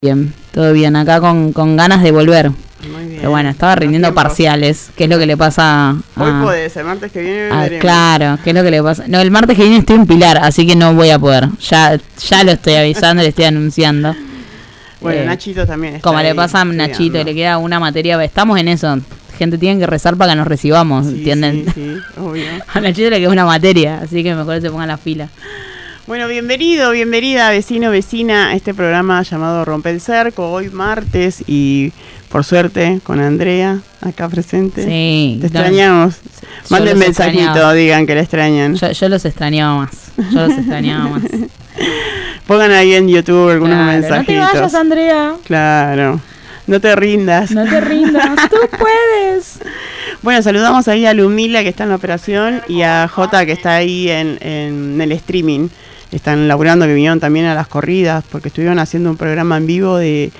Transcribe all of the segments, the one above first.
Bien, todo bien, acá con ganas de volver. Muy bien. Pero bueno, estaba rindiendo parciales, que es lo que le pasa a... Hoy podés, el martes que viene veremos. Claro, que es lo que le pasa. No, el martes que viene estoy en Pilar, así que no voy a poder. Ya lo estoy avisando, le estoy anunciando. Bueno, Nachito también está como ahí, le pasa a Nachito, estudiando. le queda una materia, estamos en eso. Gente, tienen que rezar para que nos recibamos, Sí, ¿entienden? sí, obvio. A Nachito le queda una materia, así que mejor se pongan las pilas. Bueno, bienvenida, vecino, vecina, a este programa llamado Rompe el Cerco, hoy martes y por suerte con Andrea acá presente. Sí. Te extrañamos. Manden mensajito, digan que la extrañan. Yo los extrañaba más. Pongan ahí en YouTube algunos mensajitos. No te vayas, Andrea. Claro. No te rindas. No te rindas, tú puedes. Bueno, saludamos ahí a Lumila que está en la operación y a Jota que está ahí en el streaming. Están laburando, que vinieron también a las corridas porque estuvieron haciendo un programa en vivo de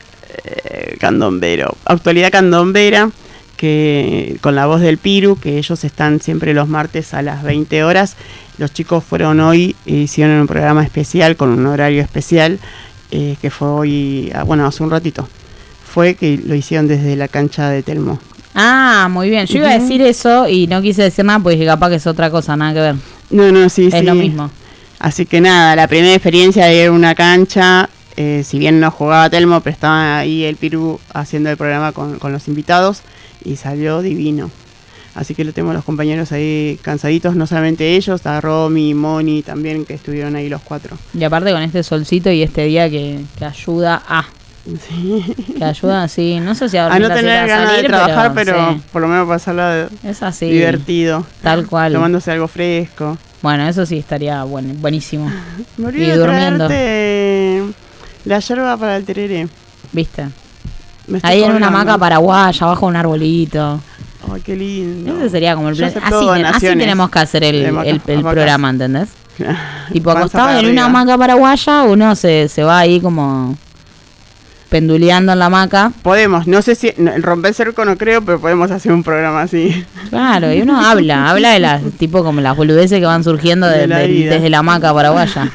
candombero, actualidad candombera, que con la voz del Piru, que ellos están siempre los martes a las 20 horas. Los chicos fueron hoy e hicieron un programa especial con un horario especial que fue hoy, hace un ratito. Fue que lo hicieron desde la cancha de Telmo. Ah, muy bien. Yo iba a decir eso y no quise decir nada porque capaz que es otra cosa, nada que ver. No, sí. Es lo mismo. Así que nada, la primera experiencia de ir a una cancha, si bien no jugaba Telmo, pero estaba ahí el Piru haciendo el programa con los invitados y salió divino. Así que lo tenemos los compañeros ahí cansaditos, no solamente ellos, a Romy y Moni también, que estuvieron ahí los 4. Y aparte con este solcito y este día que ayuda a... Sí. Que ayuda, sí, no sé si a no tener ganas de trabajar, pero sí, por lo menos pasarla es así, divertido. Tal cual. Tomándose algo fresco. Bueno, eso sí estaría buenísimo. Me olvidé de durmiendo. La yerba para el tereré. ¿Viste? Ahí en una hamaca paraguaya, abajo un arbolito. Ay, qué lindo. Ese sería como el plan. Así tenemos que hacer el programa, ¿entendés? Tipo acostado en una hamaca paraguaya, uno se va ahí como penduleando en la hamaca. Podemos, no sé si romper cerco no creo, pero podemos hacer un programa así. Claro, y uno habla de las tipo como las boludeces que van surgiendo desde la hamaca paraguaya.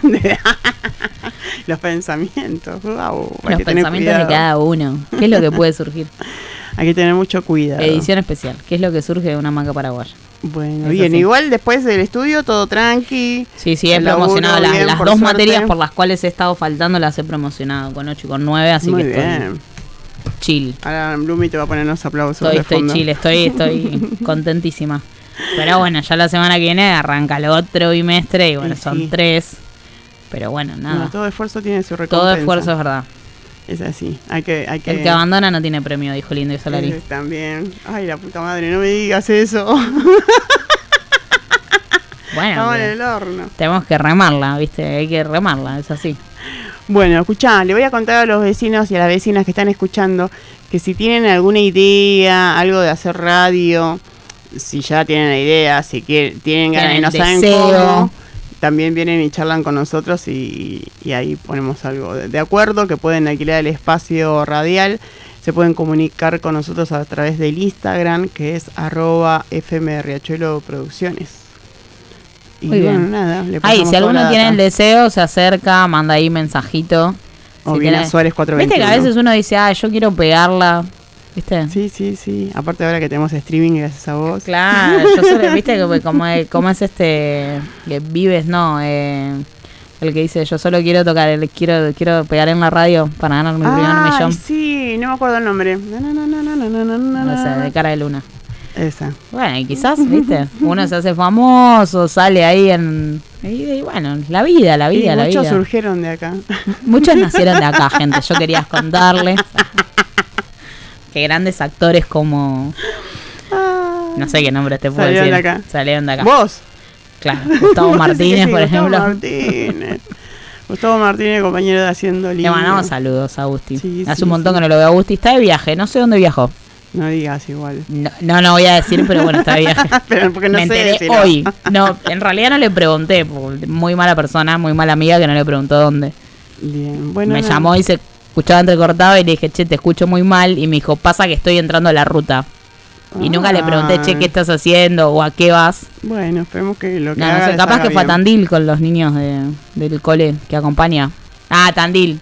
Los pensamientos, wow, los pensamientos de cada uno. ¿Qué es lo que puede surgir? Hay que tener mucho cuidado. Edición especial. ¿Qué es lo que surge de una hamaca paraguaya? Bueno, bien, así. Igual después del estudio todo tranqui. Sí, he promocionado las dos materias por las cuales he estado faltando, las he promocionado con 8 y con 9, así muy que bien. Estoy chill. Ahora Blumi te va a poner unos aplausos. Estoy chill, estoy contentísima. Pero bueno, ya la semana que viene arranca el otro bimestre y bueno, son 3. Pero bueno, nada. Bueno, todo esfuerzo tiene su recompensa. Todo esfuerzo es verdad. Es así, hay que... El que abandona no tiene premio, dijo Lindo y Solari. También. Ay, la puta madre, no me digas eso. Bueno, estamos en el horno. Tenemos que remarla, ¿viste? Hay que remarla, es así. Bueno, escuchá, le voy a contar a los vecinos y a las vecinas que están escuchando que si tienen alguna idea, algo de hacer radio, si ya tienen la idea, si tienen ganas y no saben cómo, también vienen y charlan con nosotros y ahí ponemos algo de acuerdo, que pueden alquilar el espacio radial, se pueden comunicar con nosotros a través del Instagram, que es @fmriachueloproducciones. Y muy bien. Nada, ahí, si alguno tiene el deseo, se acerca, manda ahí mensajito. O viene a Suárez 421. Viste que a veces uno dice, yo quiero pegarla. ¿Viste? Sí. Aparte ahora que tenemos streaming gracias a vos. Claro, yo solo, viste que como es que vives, no, el que dice, yo solo quiero tocar, quiero pegar en la radio para ganar mi primer millón. Sí, no me acuerdo el nombre. No sé, de Cara de Luna. Esa. Bueno, y quizás, viste, uno se hace famoso, sale ahí y bueno, la vida. Muchos surgieron de acá. Muchos nacieron de acá, gente. Yo quería contarles que grandes actores como... no sé qué nombre te puedo decir. Salieron de acá. ¿Vos? Claro, Gustavo Martínez, por ejemplo. Gustavo Martínez, compañero de Haciendo Lindo. Le mandamos saludos a Agustín. Hace un montón que no lo veo a Agustín. Está de viaje, no sé dónde viajó. No digas igual. No voy a decir, pero bueno, está de viaje. Pero porque no me sé enteré hoy. No, en realidad no le pregunté, muy mala persona, muy mala amiga que no le preguntó dónde. Bien, bueno. Me llamó y se escuchaba entrecortado y le dije, che, te escucho muy mal. Y me dijo, pasa que estoy entrando a la ruta. Y nunca le pregunté, che, ¿qué estás haciendo o a qué vas? Bueno, esperemos que lo que no sé, capaz que fue a Tandil con los niños del cole que acompaña. Tandil.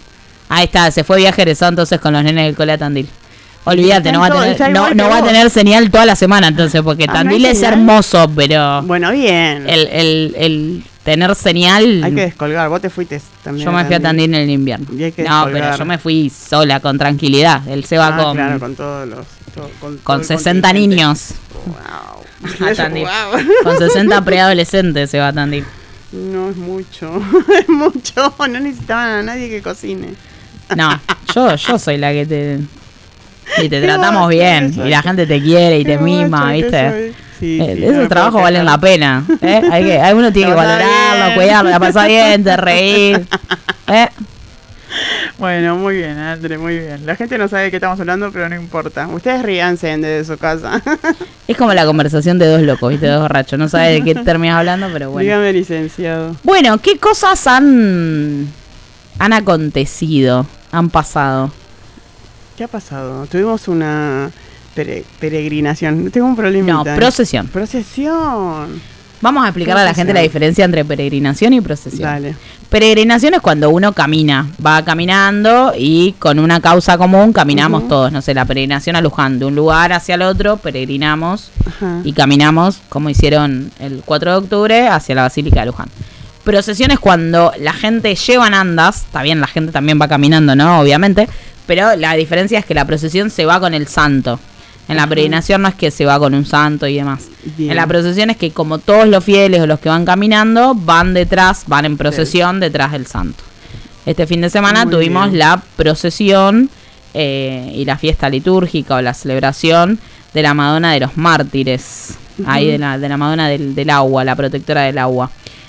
Ahí está, se fue viaje egresado entonces con los nenes del cole a Tandil. Olvídate, no va a tener señal toda la semana entonces, porque Tandil es hermoso, pero... Bueno, bien. El tener señal... Hay que descolgar, vos te fuiste también. Yo me fui a Tandil en el invierno. No, pero yo me fui sola, con tranquilidad. Él se va con... Claro, con todos los... Con 60 niños. Wow. A Tandil. Con 60 preadolescentes se va a Tandil. No, es mucho. Es mucho. No necesitaban a nadie que cocine. No, yo soy la que te... Y te tratamos bien, y la gente te quiere y te mima, ¿viste? Sí, esos trabajos valen la pena, ¿eh? Uno tiene que valorarlo, cuidarlo, la pasar bien, te reír, ¿eh? Bueno, muy bien, Andre, muy bien. La gente no sabe de qué estamos hablando, pero no importa. Ustedes ríanse desde su casa. Es como la conversación de dos locos, ¿viste? Dos borrachos. No sabe de qué terminas hablando, pero bueno. Dígame, licenciado. Bueno, ¿qué cosas han acontecido, han pasado? ¿Qué ha pasado? Tuvimos una peregrinación. Tengo un problema. No, procesión. Procesión. Vamos a explicarle a la gente la diferencia entre peregrinación y procesión. Dale. Peregrinación es cuando uno camina, va caminando y con una causa común caminamos todos. No sé, la peregrinación a Luján, de un lugar hacia el otro, peregrinamos y caminamos, como hicieron el 4 de octubre, hacia la Basílica de Luján. Procesión es cuando la gente lleva en andas, está bien, la gente también va caminando, ¿no? Obviamente, pero la diferencia es que la procesión se va con el santo. En la peregrinación no es que se va con un santo y demás. Bien. En la procesión es que como todos los fieles o los que van caminando van en procesión detrás del santo. Este fin de semana tuvimos la procesión y la fiesta litúrgica o la celebración de la Madonna de los Mártires. Ahí de la Madonna del agua, la protectora del agua.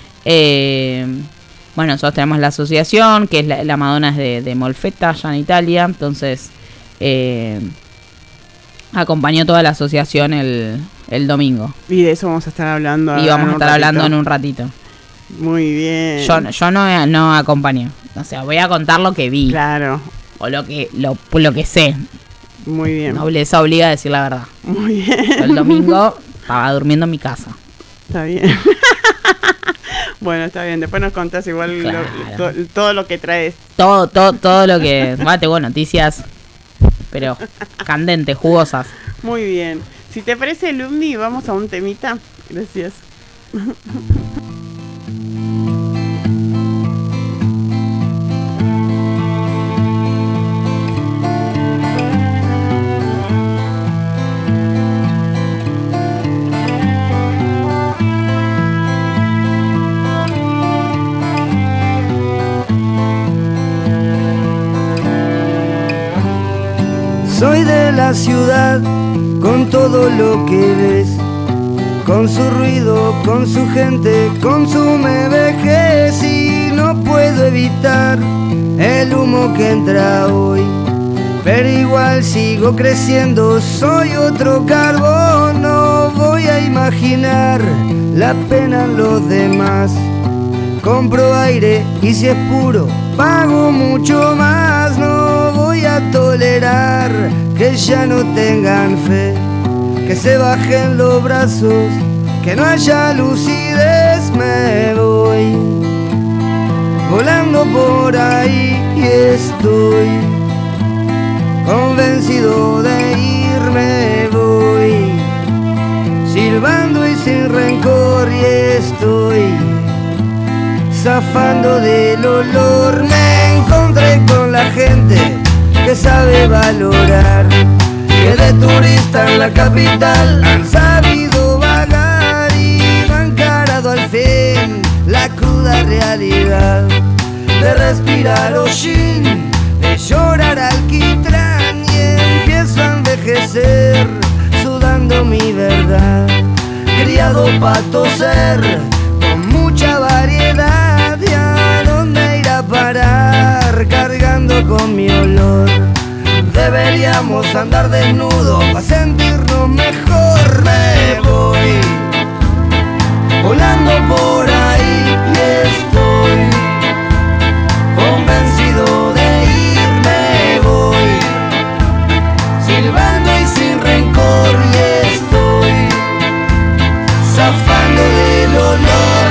Bueno, nosotros tenemos la asociación, que es la Madonna es de Molfetta, allá en Italia. Entonces, acompañó toda la asociación el domingo. Y de eso vamos a estar hablando. Y vamos a estar hablando en un ratito. Muy bien. Yo no acompañé. O sea, voy a contar lo que vi. Claro. O lo que sé. Muy bien. Nobleza obliga a decir la verdad. Muy bien. Yo el domingo estaba durmiendo en mi casa. Está bien. Bueno, está bien. Después nos contás igual todo lo que traes. Todo lo que... Tengo noticias, pero candentes, jugosas. Muy bien. Si te parece, Lumni, vamos a un temita. Gracias. Soy de la ciudad, con todo lo que ves, con su ruido, con su gente, consume vejez y no puedo evitar el humo que entra hoy. Pero igual sigo creciendo, soy otro carbón, no voy a imaginar la pena en los demás. Compro aire y si es puro, pago mucho más, no voy a tolerar que ya no tengan fe, que se bajen los brazos, que no haya lucidez. Me voy volando por ahí y estoy convencido de irme. Voy silbando y sin rencor y estoy zafando del olor. Me encontré con la gente que sabe valorar, que de turista en la capital han sabido vagar y no han encarado al fin la cruda realidad de respirar hollín, de llorar alquitrán y empiezo a envejecer sudando mi verdad, criado pa' toser con mucha variedad. ¿Y a dónde ir a parar cargando con mi olor? Deberíamos andar desnudos para sentirnos mejor. Me voy volando por ahí y estoy convencido de irme. Voy silbando y sin rencor y estoy zafando del olor.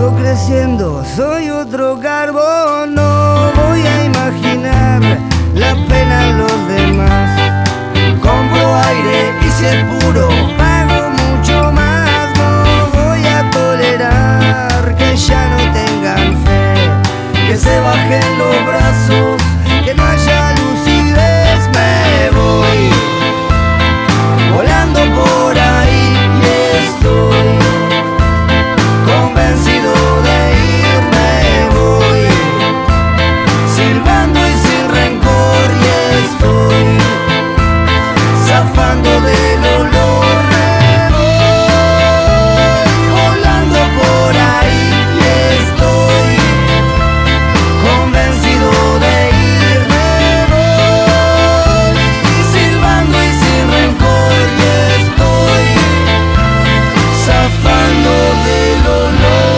sigo creciendo, soy otro carbón. No voy a imaginar la pena en los demás. Compro aire y si es puro, pago mucho más. No voy a tolerar que ya no tengan fe, que se bajen los brazos, que no haya lucidez. Me voy volando por ahí y estoy convencido de irme. Voy silbando y sin rencor y estoy zafando del olor. Me voy volando por ahí y estoy convencido de irme. Voy silbando y sin rencor y estoy zafando del olor.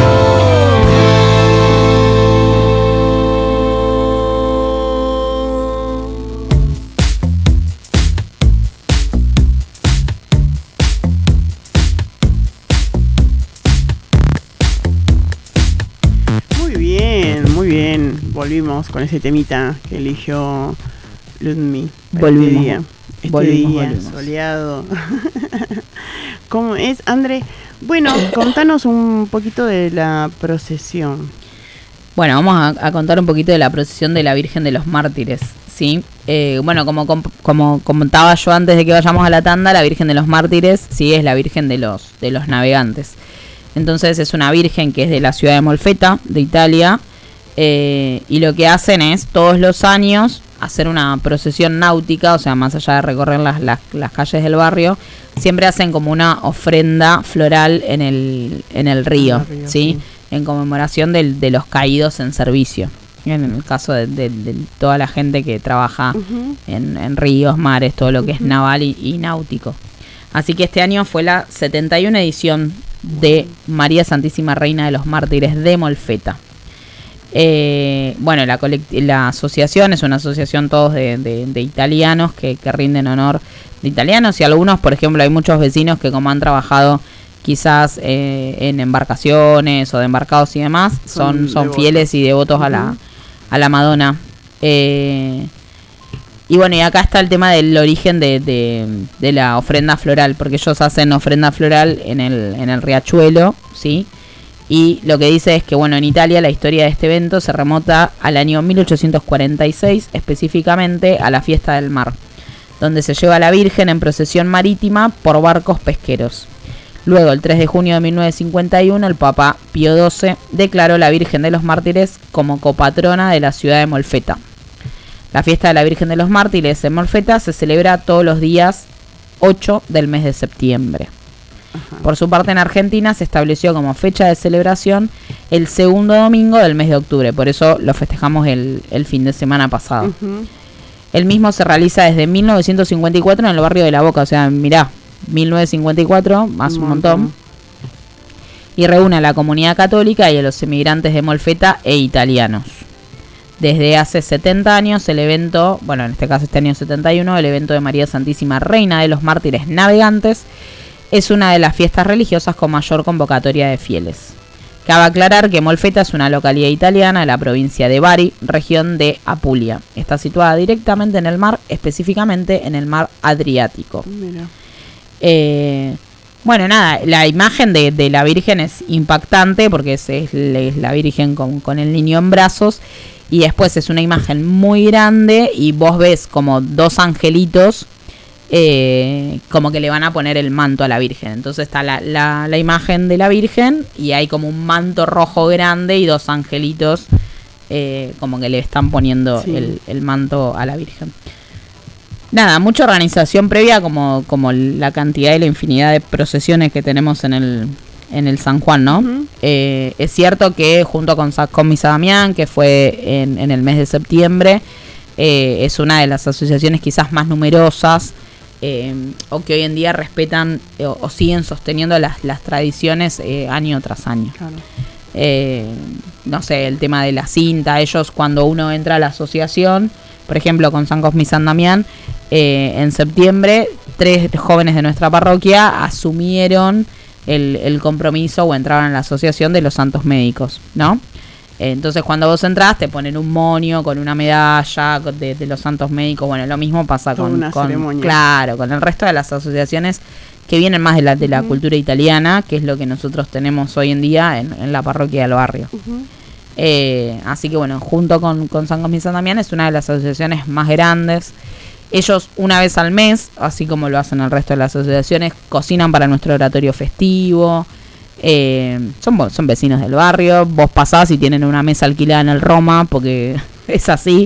Muy bien. Volvimos con ese temita que eligió Ludmi. Volvimos. Este día soleado. ¿Cómo es, André? Bueno, contanos un poquito de la procesión. Bueno, vamos a contar un poquito de la procesión de la Virgen de los Mártires, ¿sí? Bueno, como comentaba yo antes de que vayamos a la tanda, la Virgen de los Mártires, sí, es la Virgen de los navegantes. Entonces es una virgen que es de la ciudad de Molfetta, de Italia, y lo que hacen es todos los años hacer una procesión náutica, o sea, más allá de recorrer las calles del barrio, siempre hacen como una ofrenda floral en el río, ¿sí? En conmemoración de los caídos en servicio. En el caso de toda la gente que trabaja en ríos, mares, todo lo que es naval y náutico. Así que este año fue la 71 edición de María Santísima Reina de los Mártires de Molfetta. Bueno, la asociación es una asociación todos de italianos que rinden honor de italianos, y algunos, por ejemplo, hay muchos vecinos que como han trabajado quizás en embarcaciones o de embarcados y demás, son fieles y devotos a la Madonna. Y bueno, y acá está el tema del origen de la ofrenda floral, porque ellos hacen ofrenda floral en el riachuelo, ¿sí? Y lo que dice es que, bueno, en Italia la historia de este evento se remota al año 1846, específicamente a la fiesta del mar, donde se lleva a la Virgen en procesión marítima por barcos pesqueros. Luego, el 3 de junio de 1951, el Papa Pío XII declaró la Virgen de los Mártires como copatrona de la ciudad de Molfetta. La fiesta de la Virgen de los Mártires en Molfetta se celebra todos los días 8 del mes de septiembre. Por su parte, en Argentina se estableció como fecha de celebración el segundo domingo del mes de octubre, por eso lo festejamos el fin de semana pasado. El mismo se realiza desde 1954 en el barrio de La Boca, o sea, mirá, 1954, más un montón. Y reúne a la comunidad católica y a los emigrantes de Molfetta e italianos. Desde hace 70 años el evento, bueno, en este caso este año 71, el evento de María Santísima Reina de los Mártires Navegantes, es una de las fiestas religiosas con mayor convocatoria de fieles. Cabe aclarar que Molfetta es una localidad italiana de la provincia de Bari, región de Apulia. Está situada directamente en el mar, específicamente en el mar Adriático. Mira. Bueno, nada, la imagen de la Virgen es impactante porque es la Virgen con el niño en brazos, y después es una imagen muy grande y vos ves como dos angelitos como que le van a poner el manto a la Virgen. Entonces está la imagen de la Virgen y hay como un manto rojo grande y dos angelitos como que le están poniendo el manto a la Virgen. Nada, mucha organización previa como la cantidad y la infinidad de procesiones que tenemos en el San Juan, ¿no? Es cierto que junto con Misa Damián, que fue en el mes de septiembre, es una de las asociaciones quizás más numerosas, o que hoy en día respetan o siguen sosteniendo las tradiciones año tras año. Claro. No sé, el tema de la cinta, ellos cuando uno entra a la asociación, por ejemplo con San Cosme y San Damián, en septiembre 3 jóvenes de nuestra parroquia asumieron el compromiso o entraban en la asociación de los santos médicos, ¿no? Entonces cuando vos entrás te ponen un monio con una medalla de los santos médicos. Bueno, lo mismo pasa con el resto de las asociaciones que vienen más de la cultura italiana, que es lo que nosotros tenemos hoy en día en la parroquia del barrio. Así que bueno, junto con San Cosme y San Damián es una de las asociaciones más grandes. Ellos una vez al mes, así como lo hacen el resto de las asociaciones, cocinan para nuestro oratorio festivo. Son vecinos del barrio. Vos pasás y tienen una mesa alquilada en el Roma, porque es así.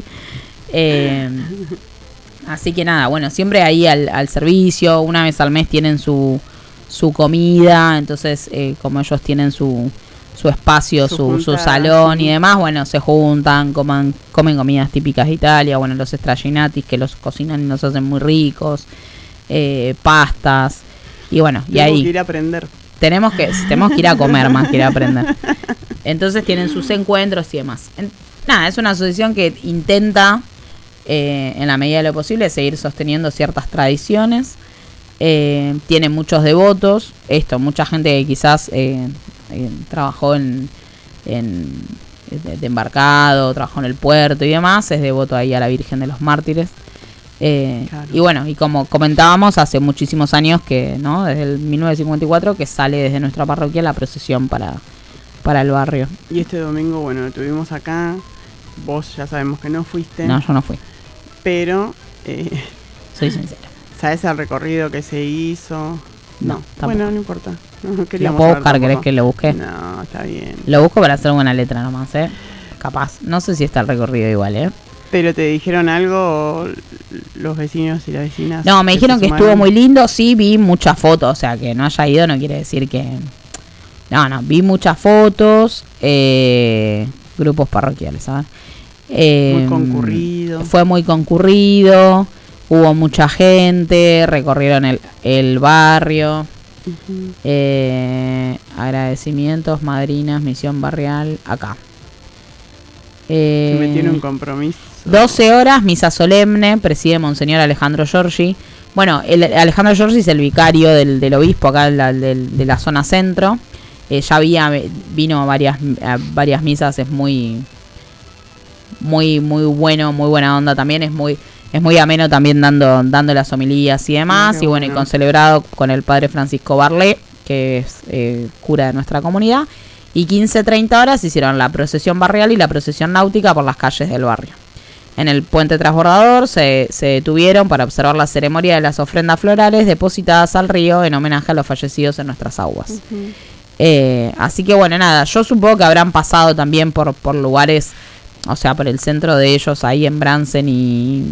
Así que nada, bueno, siempre ahí al servicio. Una vez al mes tienen su comida. Entonces, como ellos tienen su espacio, su salón y demás, bueno, se juntan, comen comidas típicas de Italia. Bueno, los stracinatis que los cocinan y los hacen muy ricos, pastas. Y bueno, y ahí que ir a aprender. Tenemos que ir a comer más que ir a aprender. Entonces tienen sus encuentros y demás. Nada, es una asociación que intenta, en la medida de lo posible, seguir sosteniendo ciertas tradiciones. Tiene muchos devotos. Mucha gente que quizás trabajó de embarcado, trabajó en el puerto y demás, es devoto ahí a la Virgen de los Mártires. Claro. Y bueno, y como comentábamos, hace muchísimos años que, ¿no? Desde el 1954 que sale desde nuestra parroquia la procesión para el barrio. Y este domingo, bueno, lo tuvimos acá. Vos ya sabemos que no fuiste. No, yo no fui. Pero soy sincera. ¿Sabes el recorrido que se hizo? No. Bueno, no importa. No ¿lo puedo buscar? ¿Querés que lo busque? No, está bien. Lo busco para hacer buena letra nomás, capaz. No sé si está el recorrido igual, ¿Pero te dijeron algo los vecinos y las vecinas? No, me dijeron que estuvo muy lindo. Sí, vi muchas fotos. O sea, que no haya ido no quiere decir que... No, vi muchas fotos. Grupos parroquiales, ¿sabes? Muy concurrido. Fue muy concurrido. Hubo mucha gente. Recorrieron el barrio. Agradecimientos, madrinas, misión barrial. Acá. Me tiene un compromiso. 12 horas, misa solemne, preside Monseñor Alejandro Giorgi. Bueno, Alejandro Giorgi es el vicario del obispo acá de la zona centro. Ya vino a varias misas, es muy bueno, muy buena onda también, es muy ameno también dando las homilías y demás. Y bueno, y concelebrado con el padre Francisco Barlé, que es cura de nuestra comunidad. Y 15-30 horas hicieron la procesión barrial y la procesión náutica por las calles del barrio. En el puente transbordador se detuvieron para observar la ceremonia de las ofrendas florales depositadas al río en homenaje a los fallecidos en nuestras aguas. Así que bueno, nada, yo supongo que habrán pasado también por lugares, o sea, por el centro de ellos, ahí en Bransen y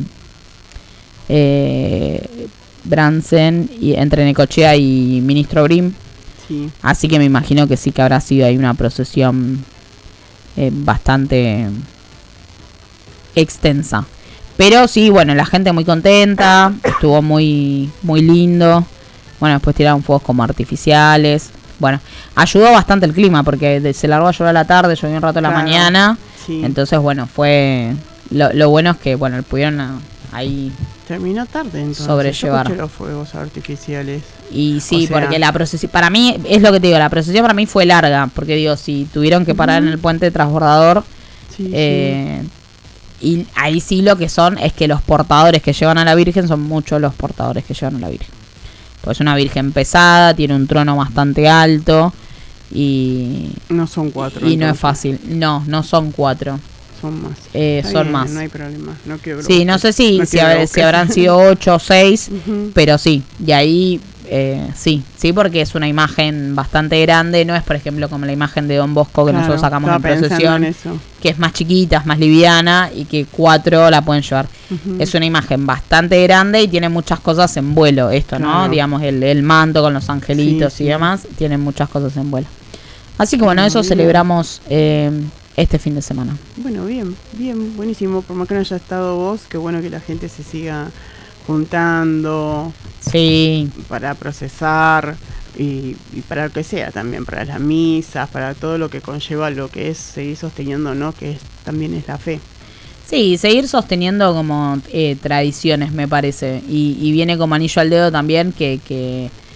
entre Necochea y Ministro Brim. Sí. Así que me imagino que sí, que habrá sido ahí una procesión bastante extensa. Pero sí, bueno, la gente muy contenta, estuvo muy lindo. Bueno, después tiraron fuegos como artificiales. Bueno, ayudó bastante el clima porque se largó a llover a la tarde, llovió un rato a la mañana. Sí. Entonces, bueno, fue... Lo bueno es que, bueno, pudieron ahí... Terminó tarde, entonces. Sobrellevar. Yo escuché los fuegos artificiales. Y sí, porque la procesión, para mí, es lo que te digo, la procesión para mí fue larga, porque digo, si tuvieron que parar en el puente transbordador, sí. Y ahí sí lo que son es que los portadores que llevan a la Virgen son muchos los portadores que llevan a la Virgen. Pues es una Virgen pesada, tiene un trono bastante alto y... No son 4. Y entonces no es fácil, no son 4. Son más. Son más. No hay problema. No quiero sí, no sé si habrán sido 8 o 6, pero sí. Y ahí, sí, porque es una imagen bastante grande. No es, por ejemplo, como la imagen de Don Bosco que nosotros sacamos en procesión, que es más chiquita, es más liviana y que 4 la pueden llevar. Es una imagen bastante grande y tiene muchas cosas en vuelo. Esto, ¿no? Digamos, el manto con los angelitos y demás, tiene muchas cosas en vuelo. Así que bueno, eso celebramos... este fin de semana. Bueno, bien, buenísimo. Por más que no haya estado vos, qué bueno que la gente se siga juntando. Sí. Para procesar y para lo que sea también, para las misas, para todo lo que conlleva lo que es seguir sosteniendo, ¿no? Que también es la fe. Sí, seguir sosteniendo como tradiciones, me parece. Y viene como anillo al dedo también que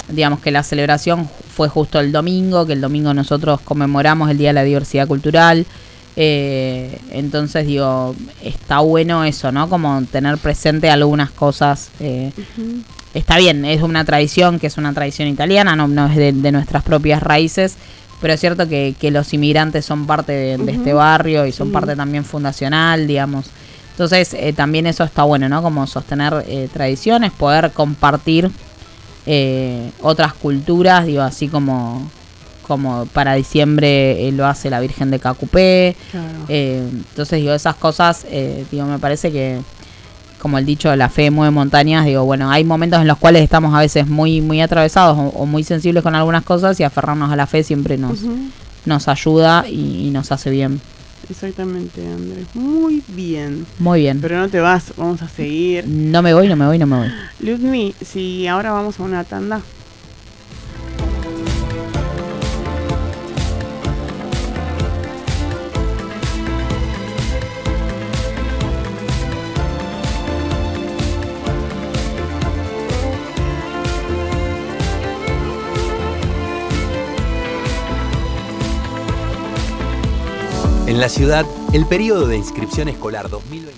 digamos que la celebración fue justo el domingo, que el domingo nosotros conmemoramos el Día de la Diversidad Cultural. Entonces digo, está bueno eso, ¿no? Como tener presente algunas cosas. Está bien, es una tradición que es una tradición italiana, no es de nuestras propias raíces, pero es cierto que los inmigrantes son parte de este barrio y son parte también fundacional, digamos. Entonces también eso está bueno, ¿no? Como sostener tradiciones, poder compartir otras culturas, digo, así como para diciembre lo hace la Virgen de Cacupé. Claro. Entonces digo, esas cosas, digo, me parece que, como el dicho, la fe mueve montañas. Digo, bueno, hay momentos en los cuales estamos a veces muy, muy atravesados o muy sensibles con algunas cosas, y aferrarnos a la fe siempre nos ayuda y nos hace bien. Exactamente, Andrés. Muy bien. Muy bien. Pero no te vas, vamos a seguir. No me voy. Ludmi, si ahora vamos a una tanda. En la ciudad, el periodo de inscripción escolar 2020.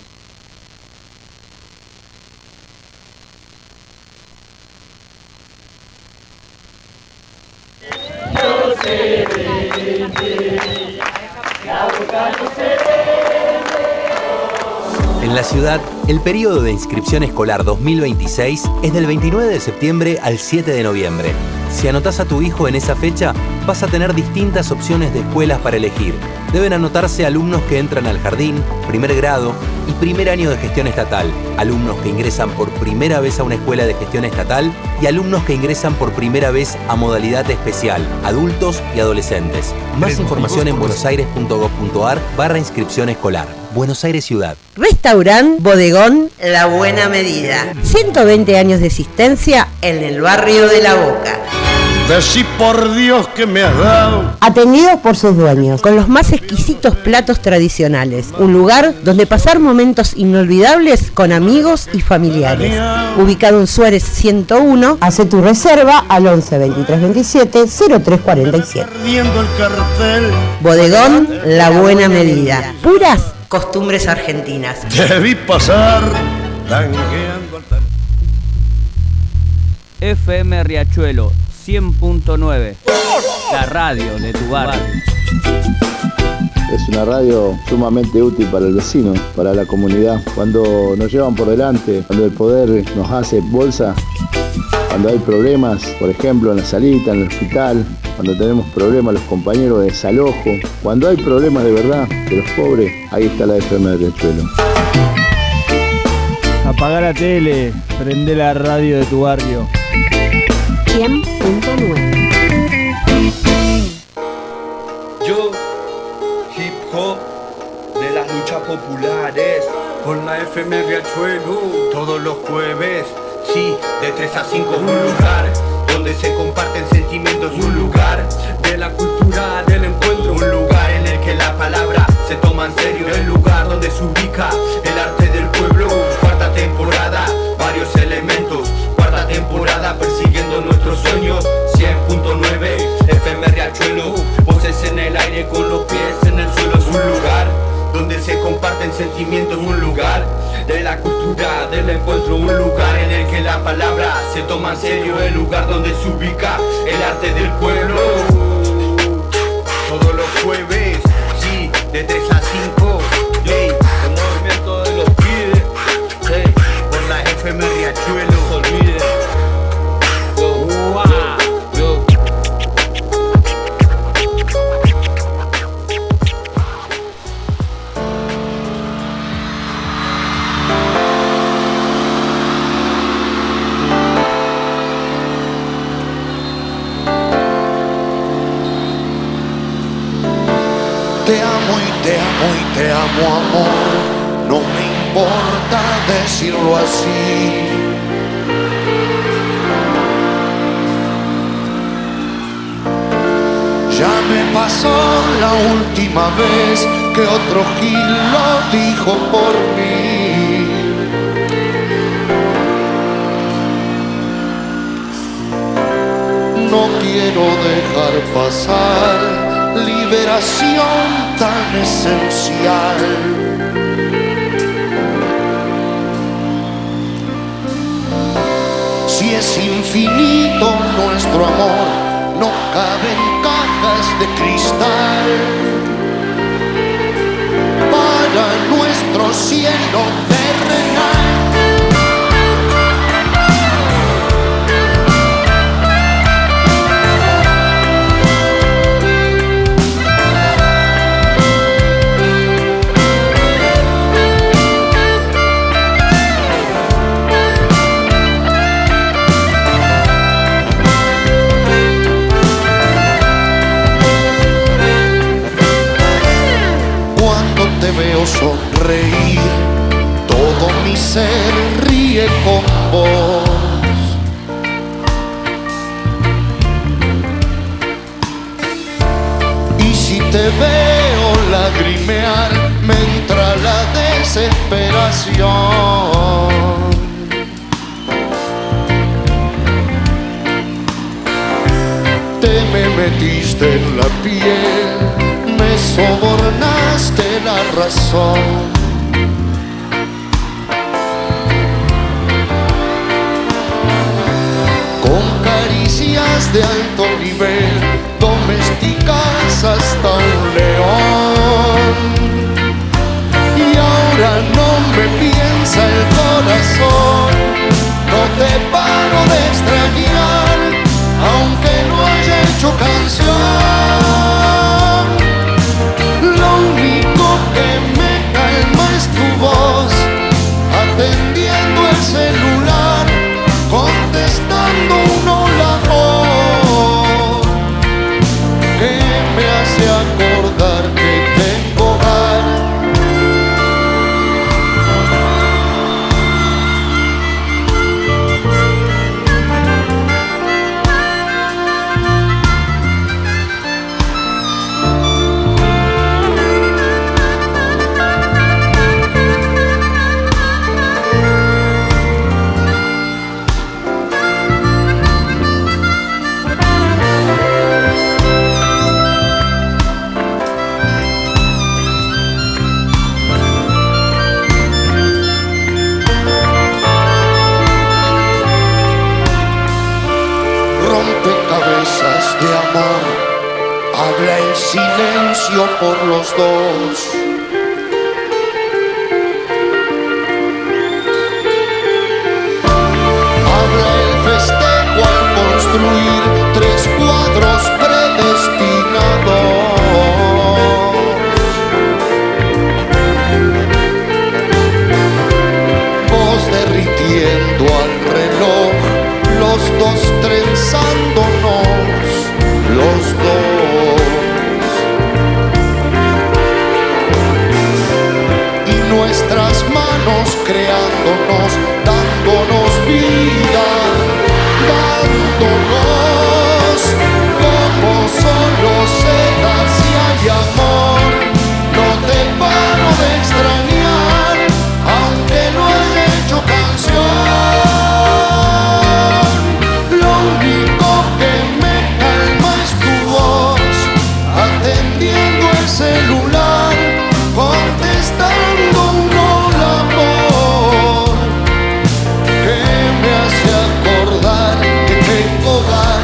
En la ciudad, el periodo de inscripción escolar 2026 es del 29 de septiembre al 7 de noviembre. Si anotás a tu hijo en esa fecha, vas a tener distintas opciones de escuelas para elegir. Deben anotarse alumnos que entran al jardín, primer grado y primer año de gestión estatal, alumnos que ingresan por primera vez a una escuela de gestión estatal y alumnos que ingresan por primera vez a modalidad especial, adultos y adolescentes. Más información en buenosaires.gov.ar/inscripción escolar. Buenos Aires Ciudad. Restaurant Bodegón La Buena Medida. 120 años de existencia en el barrio de La Boca. Decí por Dios que me has dado. Atendidos por sus dueños, con los más exquisitos platos tradicionales. Un lugar donde pasar momentos inolvidables con amigos y familiares. Ubicado en Suárez 101, hace tu reserva al 11 23 27 03 47. Perdiendo el cartel. Bodegón La Buena Medida. Puras costumbres argentinas. Te vi pasar tangueando al tal. FM Riachuelo 100.9, la radio de tu barrio. Es una radio sumamente útil para el vecino, para la comunidad. Cuando nos llevan por delante, cuando el poder nos hace bolsa, cuando hay problemas, por ejemplo en la salita, en el hospital, cuando tenemos problemas los compañeros de desalojo, cuando hay problemas de verdad de los pobres, ahí está la FM de Riachuelo. Apagá la tele, prende la radio de tu barrio. 100.9. Yo, hip hop de las luchas populares, con la FM Riachuelo, todos los jueves, sí, de 3 a 5 un lugar donde se comparten sentimientos, un lugar de la cultura del encuentro, un lugar en el que la palabra se toma en serio, el lugar donde se ubica el arte del pueblo. Cuarta temporada, varios elementos, cuarta temporada persiguiendo nuestros sueños. 100.9 FM Riachuelo, voces en el aire con los pies en el suelo. Es un lugar donde se comparten sentimientos, un lugar de la cultura del encuentro, un lugar en el que la palabra se toma en serio, el lugar donde se ubica el arte del pueblo. Todos los jueves, sí, de 3 a 5, hey, el movimiento de los pibes, hey, por la FM Riachuelo, no se olviden. Te amo y te amo y te amo, amor. No me importa decirlo así. Ya me pasó la última vez que otro gil lo dijo por mí. no quiero dejar pasar liberación tan esencial. Si es infinito nuestro amor, no cabe en cajas de cristal. Para nuestro cielo terrenal, veo sonreír, todo mi ser ríe con vos. Y si te veo lagrimear, me entra la desesperación. Te me metiste en la piel, me sobornaste la razón. Con caricias de alto nivel, domesticas hasta un león. Y ahora no me piensa el corazón, no te paro de extrañar, aunque no haya hecho canción. Lo único que me calma es tu voz, atendiendo el celular, contestando un hola amor, que me hace acordar que tengo hogar. Rompecabezas de amor, habla el silencio por los dos. Habla el festejo al construir 3 cuadros predestinados. Vos derritiendo al reloj, los dos trenzándonos, los dos. Y nuestras manos creándonos, dándonos vida, dándonos como solo se da si hay amor. No te paro de extrañar, aunque no haya hecho canción. Lo único que me calma es tu voz, atendiendo el celular, contestando un hola amor, que me hace acordar que tengo hogar.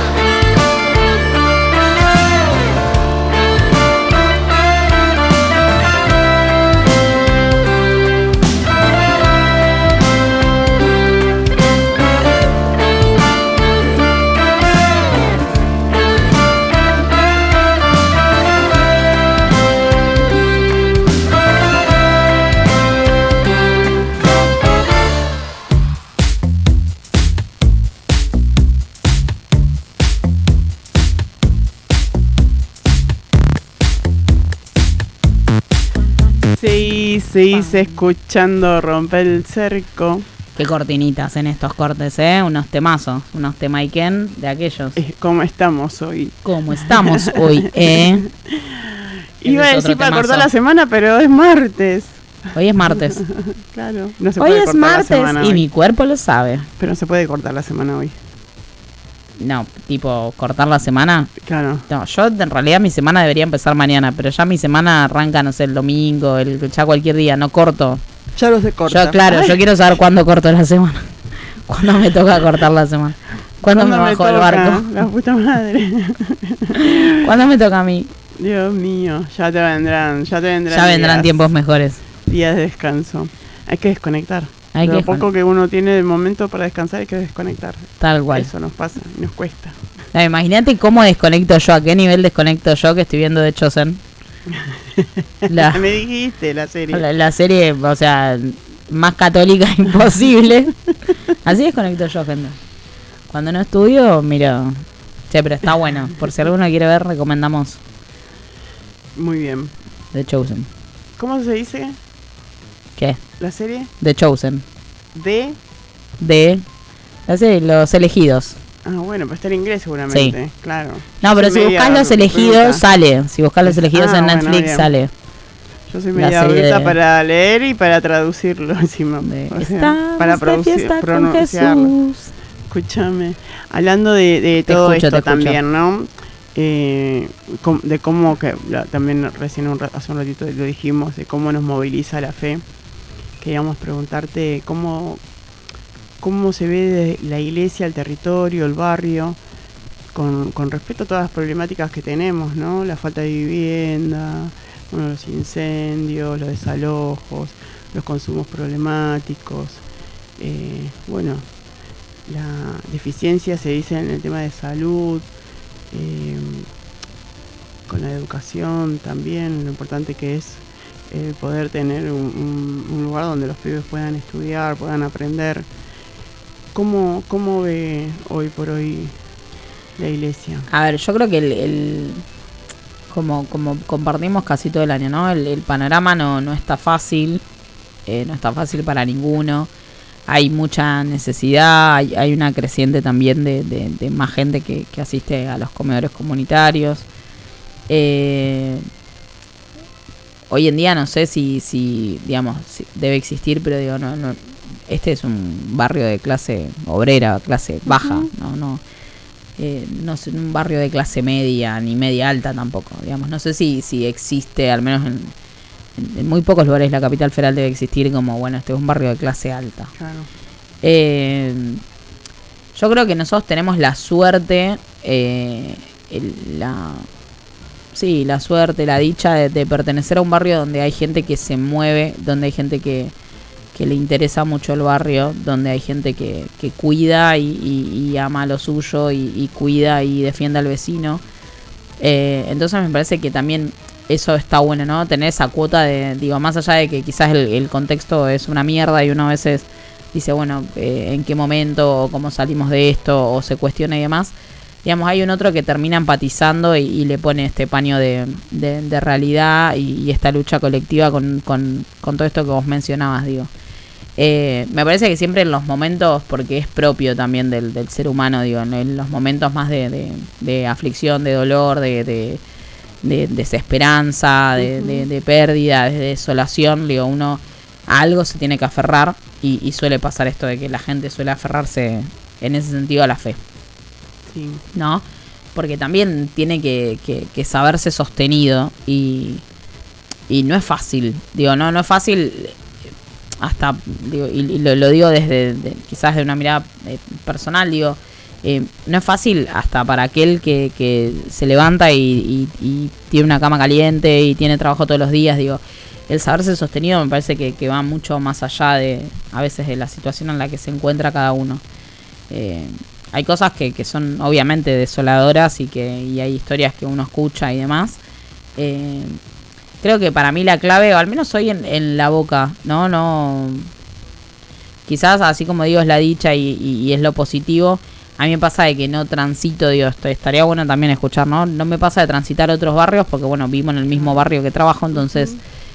Seguís escuchando Romper el Cerco. Qué cortinitas en estos cortes, unos temazos, unos temaiken de aquellos. ¿Cómo estamos hoy? ¿Cómo estamos hoy? Iba a decir para cortar la semana, pero es martes. Hoy es martes. Claro, no se hoy puede es cortar martes la semana y hoy. Mi cuerpo lo sabe. Pero no se puede cortar la semana hoy. No, tipo, cortar la semana. Claro. No, yo en realidad mi semana debería empezar mañana, pero ya mi semana arranca, no sé, el domingo, ya cualquier día, no corto. Ya lo sé cortar. Yo, claro, yo quiero saber cuándo corto la semana. ¿Cuándo me toca cortar la semana? ¿Cuándo me bajo del barco? La puta madre. ¿Cuándo me toca a mí? Dios mío, ya vendrán Ya vendrán tiempos mejores. Días de descanso. Hay que desconectar. Hay Lo que poco que uno tiene de momento para descansar hay que desconectar. Tal cual. Eso nos pasa y nos cuesta. Imagínate cómo desconecto yo, a qué nivel desconecto yo que estoy viendo The Chosen. Me dijiste la serie. La serie, o sea, más católica imposible. Así desconecto yo, gente. Cuando no estudio, mira. Che, pero está bueno. Por si alguno quiere ver, recomendamos. Muy bien. The Chosen. ¿Cómo se dice? ¿Qué? ¿La serie? The Chosen. De la serie Los Elegidos. Ah, bueno, pues está en inglés seguramente, sí. Claro. No, pero si buscas Los Elegidos sale. Si buscas Los Elegidos en Netflix bien. Sale. Yo soy media bruta para leer y para traducirlo encima. Para pronunciarlo. Escúchame. Hablando de todo esto también, ¿no? De cómo, que también recién hace un ratito lo dijimos, de cómo nos moviliza la fe. Queríamos preguntarte cómo se ve de la iglesia, el territorio, el barrio, con respecto a todas las problemáticas que tenemos, ¿no? La falta de vivienda, los incendios, los desalojos, los consumos problemáticos, la deficiencia se dice en el tema de salud, con la educación también, lo importante que es poder tener un lugar donde los pibes puedan estudiar, puedan aprender. ¿Cómo ve hoy por hoy la iglesia? A ver, yo creo que como compartimos casi todo el año, ¿no? El panorama no está fácil, no está fácil para ninguno. Hay mucha necesidad, hay una creciente también de más gente que asiste a los comedores comunitarios. Hoy en día no sé si digamos, si debe existir, pero digo, no, este es un barrio de clase obrera, clase baja, no es un barrio de clase media ni media alta tampoco, digamos. No sé si existe, al menos en muy pocos lugares la capital federal debe existir como, bueno, este es un barrio de clase alta. Claro. Yo creo que nosotros tenemos la suerte, la suerte, la dicha de pertenecer a un barrio donde hay gente que se mueve, donde hay gente que le interesa mucho el barrio, donde hay gente que cuida y ama lo suyo y cuida y defiende al vecino. Entonces me parece que también eso está bueno, ¿no? Tener esa cuota digo, más allá de que quizás el contexto es una mierda y uno a veces dice, bueno, en qué momento o cómo salimos de esto o se cuestiona y demás. Digamos, hay un otro que termina empatizando y le pone este paño de realidad y esta lucha colectiva con todo esto que vos mencionabas, digo. Me parece que siempre en los momentos, porque es propio también del ser humano, digo, en los momentos más de aflicción, de dolor, de desesperanza, de pérdida, de desolación, digo, uno a algo se tiene que aferrar y suele pasar esto de que la gente suele aferrarse en ese sentido a la fe. Sí. ¿No? Porque también tiene que saberse sostenido y no es fácil, digo, no es fácil hasta, digo, y lo digo desde quizás de una mirada personal, digo, no es fácil hasta para aquel que se levanta y tiene una cama caliente y tiene trabajo todos los días, digo, el saberse sostenido me parece que va mucho más allá a veces de la situación en la que se encuentra cada uno. Hay cosas que son obviamente desoladoras y hay historias que uno escucha y demás. Creo que para mí la clave, o al menos hoy en la boca, no quizás así como digo es la dicha y es lo positivo. A mí me pasa de que no transito, digo, estaría bueno también escuchar, ¿no? No me pasa de transitar otros barrios porque, bueno, vivo en el mismo barrio que trabajo, entonces,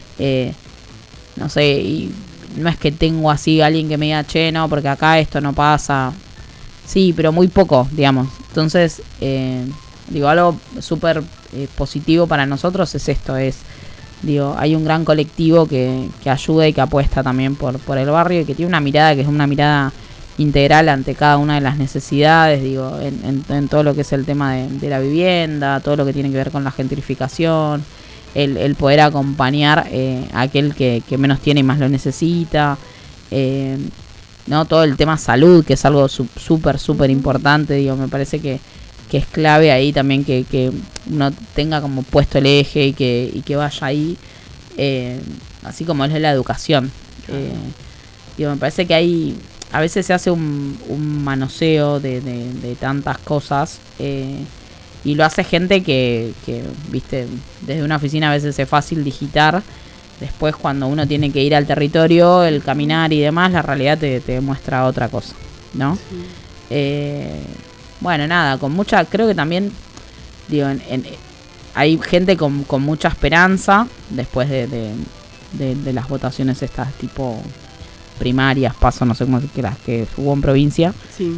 no sé, y no es que tengo así alguien que me diga, che, no, porque acá esto no pasa. Sí, pero muy poco, digamos. Entonces, digo, algo súper positivo para nosotros es esto, digo, hay un gran colectivo que ayuda y que apuesta también por el barrio y que tiene una mirada que es una mirada integral ante cada una de las necesidades, digo, en todo lo que es el tema de la vivienda, todo lo que tiene que ver con la gentrificación, el poder acompañar a aquel que menos tiene y más lo necesita, no, todo el tema salud, que es algo súper importante, digo, me parece que es clave ahí también que uno tenga como puesto el eje y que vaya ahí, así como es la educación. Digo, me parece que hay, a veces se hace un manoseo de tantas cosas, y lo hace gente que, viste, desde una oficina a veces es fácil digitar. Después, cuando uno tiene que ir al territorio, el caminar y demás, la realidad te muestra otra cosa, ¿no? Sí. Bueno, nada, con mucha, creo que también, digo, hay gente con mucha esperanza después de las votaciones estas tipo primarias, paso, no sé cómo que las que hubo en provincia. Sí.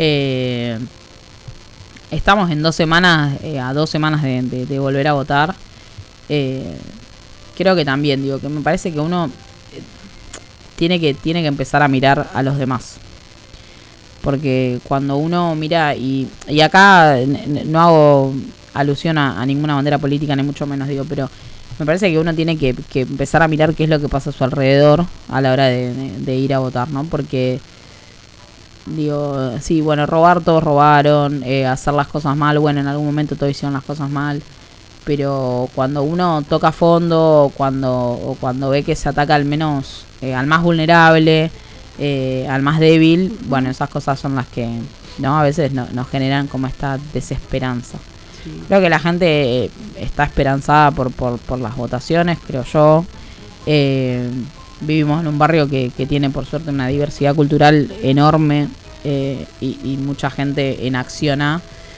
Estamos en 2 semanas, a 2 semanas de volver a votar. Creo que también, digo, que me parece que uno tiene que empezar a mirar a los demás. Porque cuando uno mira, y acá no hago alusión a ninguna bandera política, ni mucho menos, digo, pero me parece que uno tiene que empezar a mirar qué es lo que pasa a su alrededor a la hora de ir a votar, ¿no? Porque, digo, sí, bueno, robar, todos robaron, hacer las cosas mal, bueno, en algún momento todos hicieron las cosas mal, pero cuando uno toca a fondo, o cuando ve que se ataca al menos, al más vulnerable, al más débil, bueno, esas cosas son las que, ¿no? A veces nos generan como esta desesperanza. Sí. Creo que la gente está esperanzada por las votaciones, creo yo. Vivimos en un barrio que tiene por suerte una diversidad cultural enorme, y mucha gente en acción.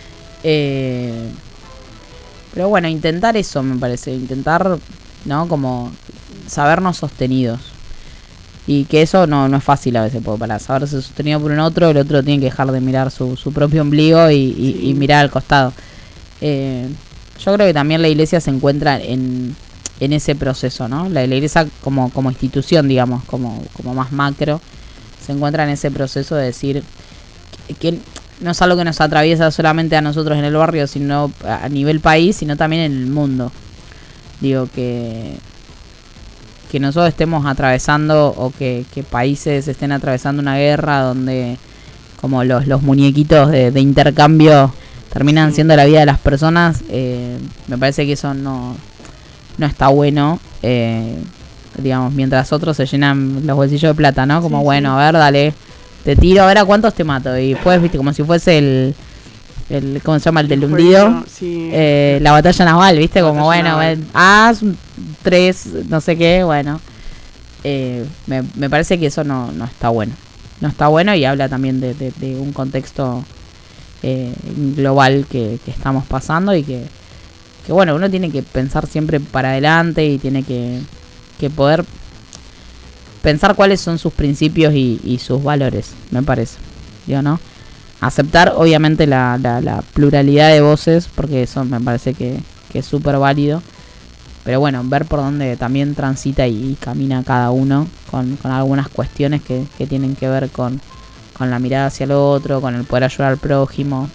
Pero bueno, intentar eso, me parece, intentar, ¿no? Como sabernos sostenidos. Y que eso no es fácil a veces, porque para saberse sostenido por un otro, el otro tiene que dejar de mirar su propio ombligo y mirar al costado. Yo creo que también la iglesia se encuentra en ese proceso, ¿no? La iglesia como institución, digamos, como más macro, se encuentra en ese proceso de decir que no es algo que nos atraviesa solamente a nosotros en el barrio, sino a nivel país, sino también en el mundo. Digo, que nosotros estemos atravesando, o que países estén atravesando una guerra donde como los muñequitos de intercambio terminan siendo la vida de las personas, me parece que eso no está bueno. Digamos, mientras otros se llenan los bolsillos de plata, ¿no? Como, bueno, a ver, dale, te tiro, a ver a cuántos te mato. Y después, viste, como si fuese el ¿cómo se llama? El del hundido. Sí. La batalla naval, viste, como, bueno, 3, no sé qué, bueno. Me parece que eso no está bueno. No está bueno, y habla también de un contexto global que estamos pasando, y que bueno, uno tiene que pensar siempre para adelante, y tiene que poder pensar cuáles son sus principios y sus valores, me parece. Digo, ¿no? Aceptar, obviamente, la pluralidad de voces, porque eso me parece que es súper válido. Pero bueno, ver por dónde también transita y camina cada uno con algunas cuestiones que tienen que ver con la mirada hacia el otro, con el poder ayudar al prójimo.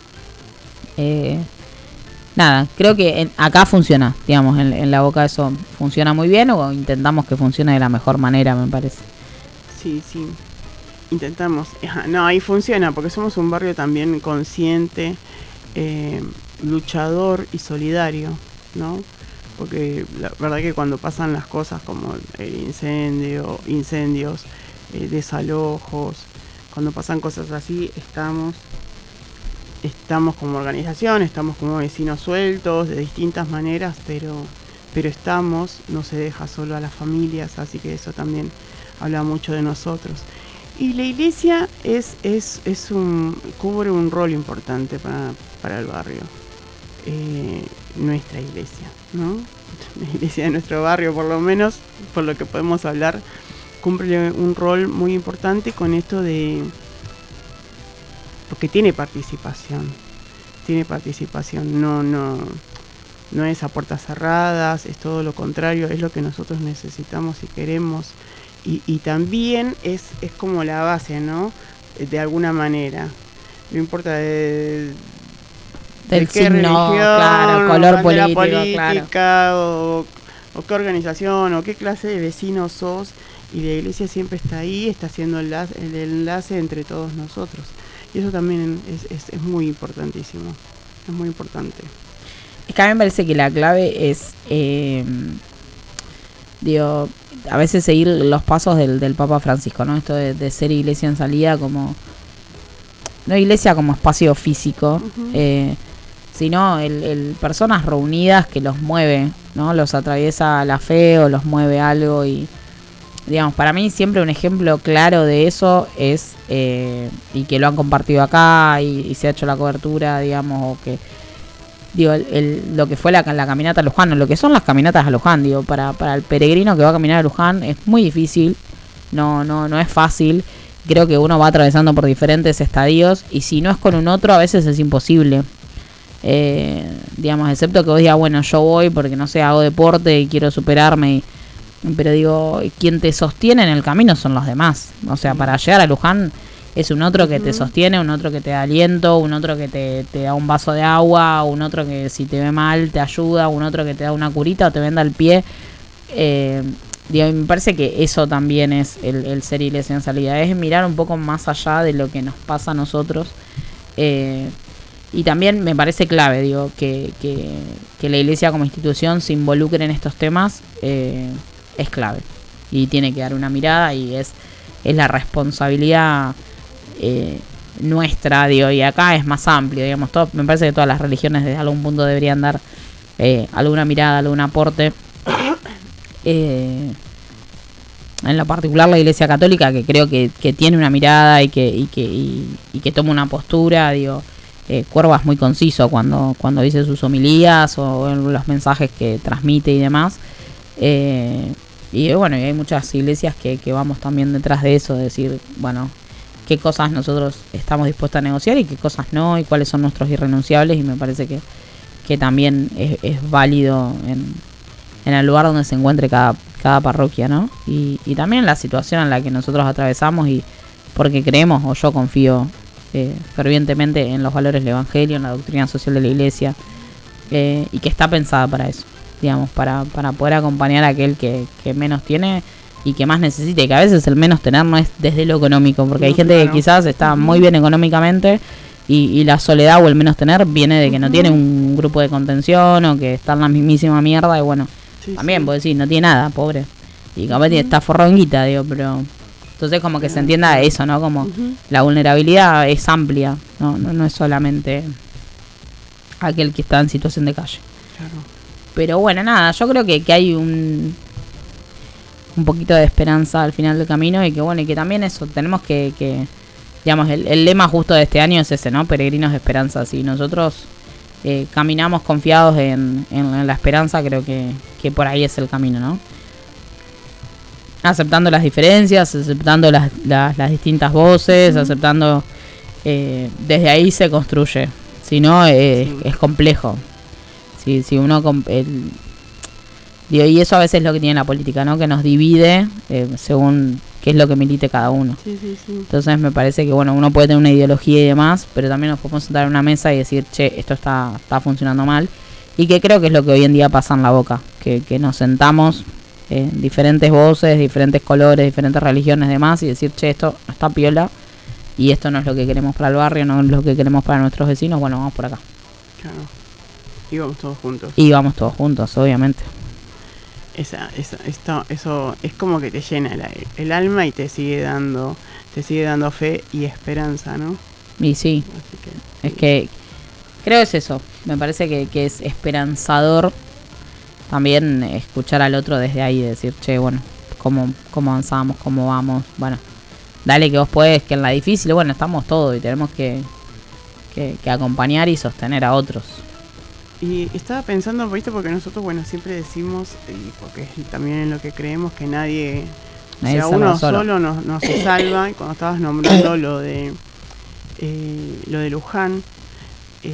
Nada, creo que acá funciona, digamos, en La Boca eso funciona muy bien, o intentamos que funcione de la mejor manera, me parece. Sí, intentamos. No, ahí funciona, porque somos un barrio también consciente, luchador y solidario, ¿no? Porque la verdad que cuando pasan las cosas como el incendios, desalojos, cuando pasan cosas así, estamos como organización, estamos como vecinos sueltos de distintas maneras, pero estamos, no se deja solo a las familias, así que eso también habla mucho de nosotros. Y la iglesia cubre un rol importante para el barrio. Nuestra iglesia, ¿no? La iglesia de nuestro barrio, por lo menos, por lo que podemos hablar, cumple un rol muy importante con esto porque tiene participación, no es a puertas cerradas, es todo lo contrario, es lo que nosotros necesitamos y queremos, y también es como la base, ¿no? de alguna manera. No importa del qué signo, religión, claro, color política, claro. o qué organización, o qué clase de vecino sos, y la iglesia siempre está ahí, está haciendo el enlace entre todos nosotros. Y eso también es muy importantísimo, es muy importante. Es que a mí me parece que la clave es, a veces seguir los pasos del Papa Francisco, ¿no? Esto de ser iglesia en salida como... No iglesia como espacio físico, sino el personas reunidas que los mueve, ¿no? Los atraviesa la fe o los mueve algo y, digamos, para mí siempre un ejemplo claro de eso es, y que lo han compartido acá y se ha hecho la cobertura, digamos, o que, digo, lo que fue la caminata a Luján, o lo que son las caminatas a Luján, digo, para el peregrino que va a caminar a Luján es muy difícil, no es fácil. Creo que uno va atravesando por diferentes estadios y si no es con un otro a veces es imposible, digamos, excepto que vos digas, bueno, yo voy porque no sé, hago deporte y quiero superarme, pero digo, quien te sostiene en el camino son los demás. O sea, para llegar a Luján es un otro que te sostiene, un otro que te da aliento, un otro que te da un vaso de agua, un otro que si te ve mal te ayuda, un otro que te da una curita o te venda el pie. Digo, me parece que eso también es el ser iglesia en salida, es mirar un poco más allá de lo que nos pasa a nosotros, y también me parece clave, digo, que la iglesia como institución se involucre en estos temas, es clave y tiene que dar una mirada y es la responsabilidad nuestra, digo, y acá es más amplio, digamos, me parece que todas las religiones desde algún punto deberían dar alguna mirada, algún aporte. En lo particular la Iglesia Católica, que creo que tiene una mirada y que toma una postura, digo, Cuerva es muy conciso cuando dice sus homilías o en los mensajes que transmite y demás, y bueno, y hay muchas iglesias que vamos también detrás de eso, de decir, bueno, qué cosas nosotros estamos dispuestos a negociar y qué cosas no, y cuáles son nuestros irrenunciables, y me parece que también es válido en el lugar donde se encuentre cada parroquia, ¿no? Y también la situación en la que nosotros atravesamos, y porque creemos, o yo confío fervientemente en los valores del Evangelio, en la doctrina social de la Iglesia, y que está pensada para eso, digamos, para poder acompañar a aquel que menos tiene y que más necesita, y que a veces el menos tener no es desde lo económico, porque hay gente que quizás está muy bien económicamente, y la soledad o el menos tener viene de que no tiene un grupo de contención o que está en la mismísima mierda, y bueno, también vos decís, no tiene nada, pobre. Y capaz está forrado en guita, digo, pero... Entonces como que se entienda eso, ¿no? Como la vulnerabilidad es amplia, no es solamente aquel que está en situación de calle. Claro. Pero bueno, nada, yo creo que hay un poquito de esperanza al final del camino, y que bueno, y que también eso, tenemos que digamos, el lema justo de este año es ese, ¿no? Peregrinos de esperanza. Si nosotros... caminamos confiados en la esperanza, creo que por ahí es el camino, ¿no? Aceptando las diferencias, aceptando las distintas voces, aceptando, desde ahí se construye, si no es complejo. Si uno digo, y eso a veces es lo que tiene la política, ¿no? Que nos divide según qué es lo que milite cada uno. Entonces me parece que bueno, uno puede tener una ideología y demás, pero también nos podemos sentar en una mesa y decir, che, esto está funcionando mal, y que creo que es lo que hoy en día pasa en La Boca, que nos sentamos diferentes voces, diferentes colores, diferentes religiones y demás, y decir, che, esto no está piola, y esto no es lo que queremos para el barrio, no es lo que queremos para nuestros vecinos, bueno, vamos por acá. Claro. Y vamos todos juntos. Y vamos todos juntos, obviamente. Eso es como que te llena el alma y te sigue dando fe y esperanza, ¿no? Y sí, es que creo es eso, me parece que es esperanzador también escuchar al otro desde ahí, decir, che, bueno, cómo avanzamos, cómo vamos, bueno, dale que vos podés, que en la difícil, bueno, estamos todos y tenemos que acompañar y sostener a otros. Y estaba pensando, ¿viste? Porque nosotros, bueno, siempre decimos, y porque es también en lo que creemos, que nadie o sea, uno solo no se salva. Y cuando estabas nombrando lo de Luján,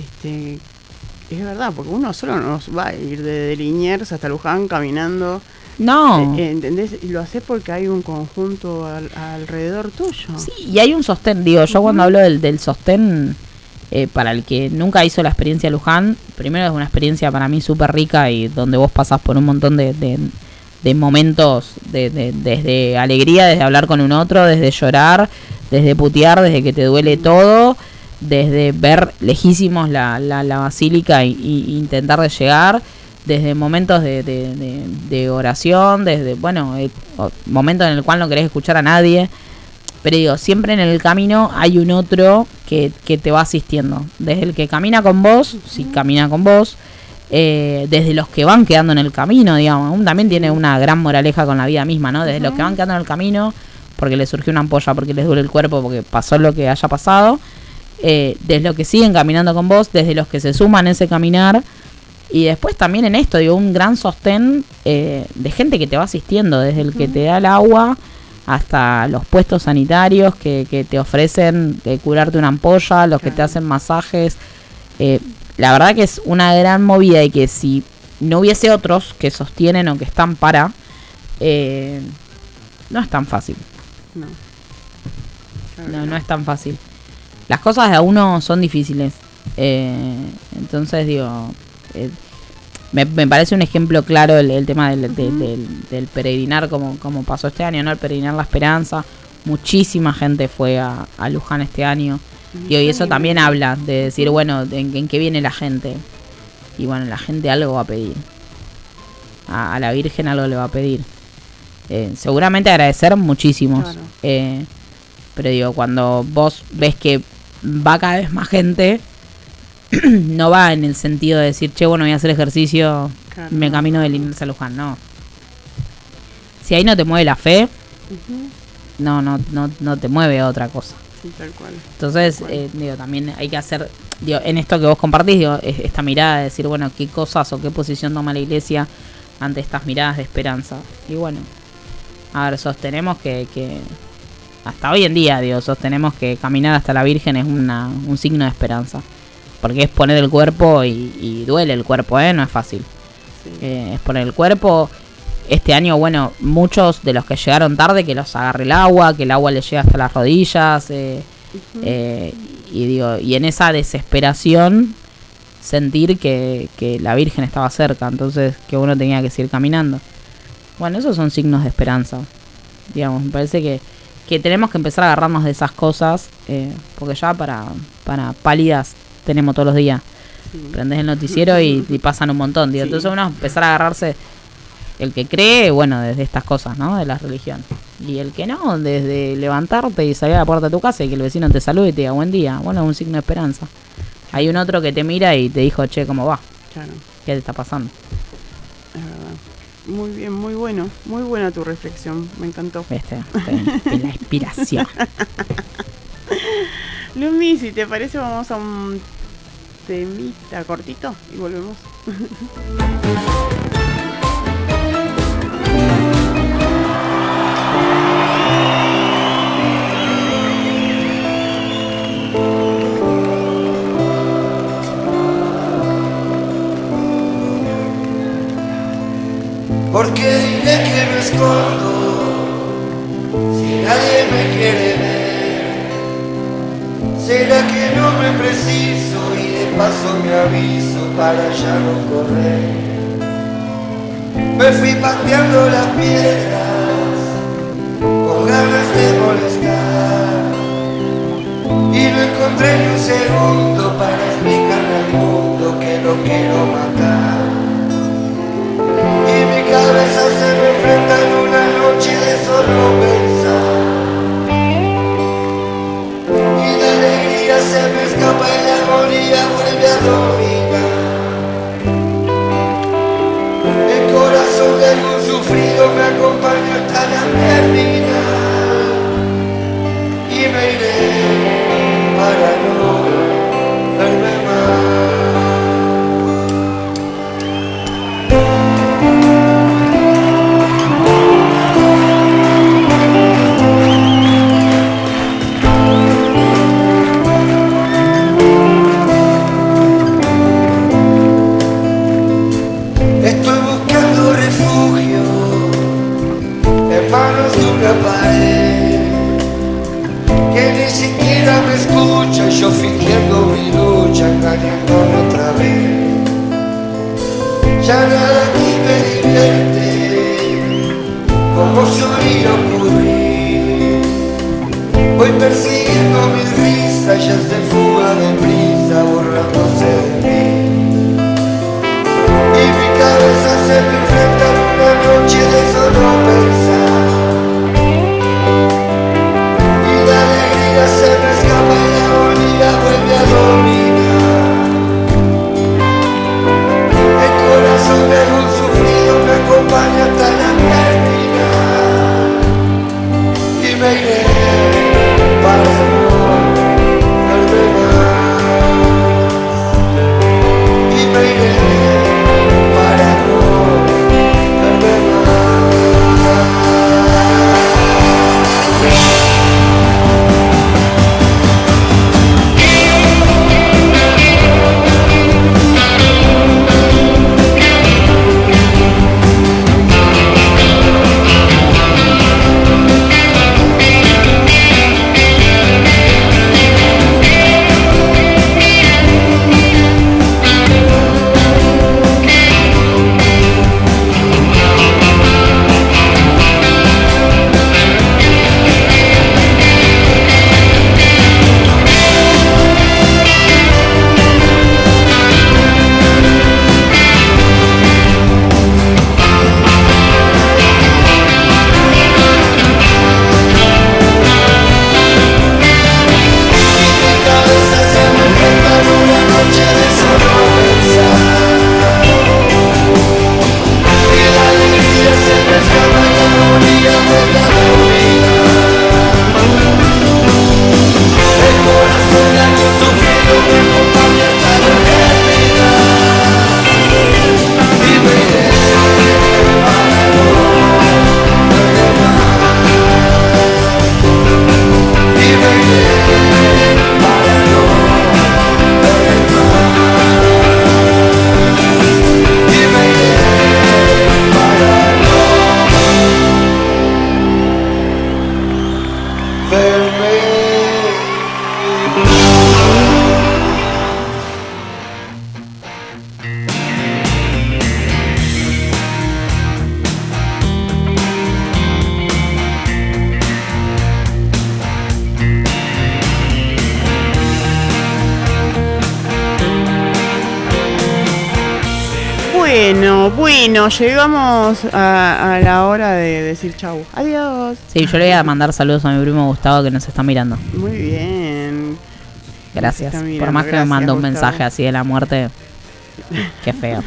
es verdad, porque uno solo nos va a ir de Liniers hasta Luján caminando No. ¿Entendés? Y lo haces porque hay un conjunto alrededor tuyo. Sí, y hay un sostén. Digo, yo cuando hablo del sostén, para el que nunca hizo la experiencia de Luján, primero es una experiencia para mí súper rica y donde vos pasás por un montón de momentos, desde alegría, desde hablar con un otro, desde llorar, desde putear, desde que te duele todo, desde ver lejísimos la basílica y intentar de llegar, desde momentos de oración, desde, bueno, momentos en el cual no querés escuchar a nadie, pero digo, siempre en el camino hay un otro que te va asistiendo, desde el que camina con vos, si camina con vos, desde los que van quedando en el camino, digamos, también tiene una gran moraleja con la vida misma, ¿no? Desde los que van quedando en el camino, porque les surgió una ampolla, porque les duele el cuerpo, porque pasó lo que haya pasado, desde los que siguen caminando con vos, desde los que se suman a ese caminar, y después también en esto, digo, un gran sostén de gente que te va asistiendo, desde el que te da el agua hasta los puestos sanitarios que te ofrecen curarte una ampolla, los que te hacen masajes. La verdad que es una gran movida y que si no hubiese otros que sostienen o que están para, no es tan fácil. No es tan fácil. Las cosas de a uno son difíciles. Entonces digo, me parece un ejemplo claro el tema del peregrinar como pasó este año, ¿no? El peregrinar la esperanza. Muchísima gente fue a Luján este año. Y hoy eso también habla de decir, bueno, en qué viene la gente. Y bueno, la gente algo va a pedir. A la Virgen algo le va a pedir. Seguramente agradecer muchísimos. Claro. Pero digo, cuando vos ves que va cada vez más gente, no va en el sentido de decir, che, bueno, voy a hacer ejercicio, claro, me camino de Liniers a Luján, no. Si ahí no te mueve la fe, no te mueve otra cosa. Sí, tal cual. Entonces, digo, también hay que hacer, digo, en esto que vos compartís, digo, esta mirada de decir, bueno, qué cosas o qué posición toma la iglesia ante estas miradas de esperanza. Y bueno, a ver, sostenemos que hasta hoy en día, digo, sostenemos que caminar hasta la Virgen es un signo de esperanza. Porque es poner el cuerpo y duele el cuerpo, no es fácil. Sí. Es poner el cuerpo. Este año, bueno, muchos de los que llegaron tarde, que los agarre el agua, que el agua les llega hasta las rodillas. Y digo, y en esa desesperación sentir que la Virgen estaba cerca, entonces que uno tenía que seguir caminando. Bueno, esos son signos de esperanza. Digamos, me parece que tenemos que empezar a agarrarnos de esas cosas, porque ya para pálidas tenemos todos los días. Sí. Prendés el noticiero y pasan un montón, digo. Sí. Entonces uno empezar a agarrarse, el que cree, bueno, desde estas cosas, ¿no? De la religión. Y el que no, desde levantarte y salir a la puerta de tu casa y que el vecino te salude y te diga buen día. Bueno, es un signo de esperanza. Hay un otro que te mira y te dijo, che, ¿cómo va? Claro. ¿Qué te está pasando? Es verdad. Muy bien, muy bueno. Muy buena tu reflexión, me encantó. De la inspiración. Lumi, si te parece, vamos a un temita cortito y volvemos. ¿Por qué diré que me escondo si nadie me quiere ver? ¿Será que no me preciso y de paso me aviso para ya no correr? Me fui pateando las piedras con ganas de molestar y no encontré ni un segundo para explicarle al mundo que lo quiero matar. Y mi cabeza se me enfrenta en una noche de solo pensar. Y la alegría se me escapa y la agonía vuelve a dominar. El corazón de algún sufrido me acompaña hasta la eternidad. Y me iré para no verme más. Estoy buscando refugio manos de una pared que ni siquiera me escucha, yo fingiendo mi lucha, engañándome otra vez. Ya nada aquí me divierte, como solía ocurrir. Voy persiguiendo mi risa, ya se fuga deprisa, borrándose de mí. Y mi cabeza se me enfrenta en una noche de solo pensar. Y la alegría se me escapa y la agonía vuelve a dominar. El corazón de un sufrido me acompaña hasta la terminar. Y me iré para no verme más. Y me iré para no verme Bueno, llegamos a la hora de decir chau. Adiós. Sí, yo le voy a mandar saludos a mi primo Gustavo que nos está mirando. Muy bien. Gracias. Mirando, por más que me manda un Gustavo. mensaje así de la muerte. Qué feo.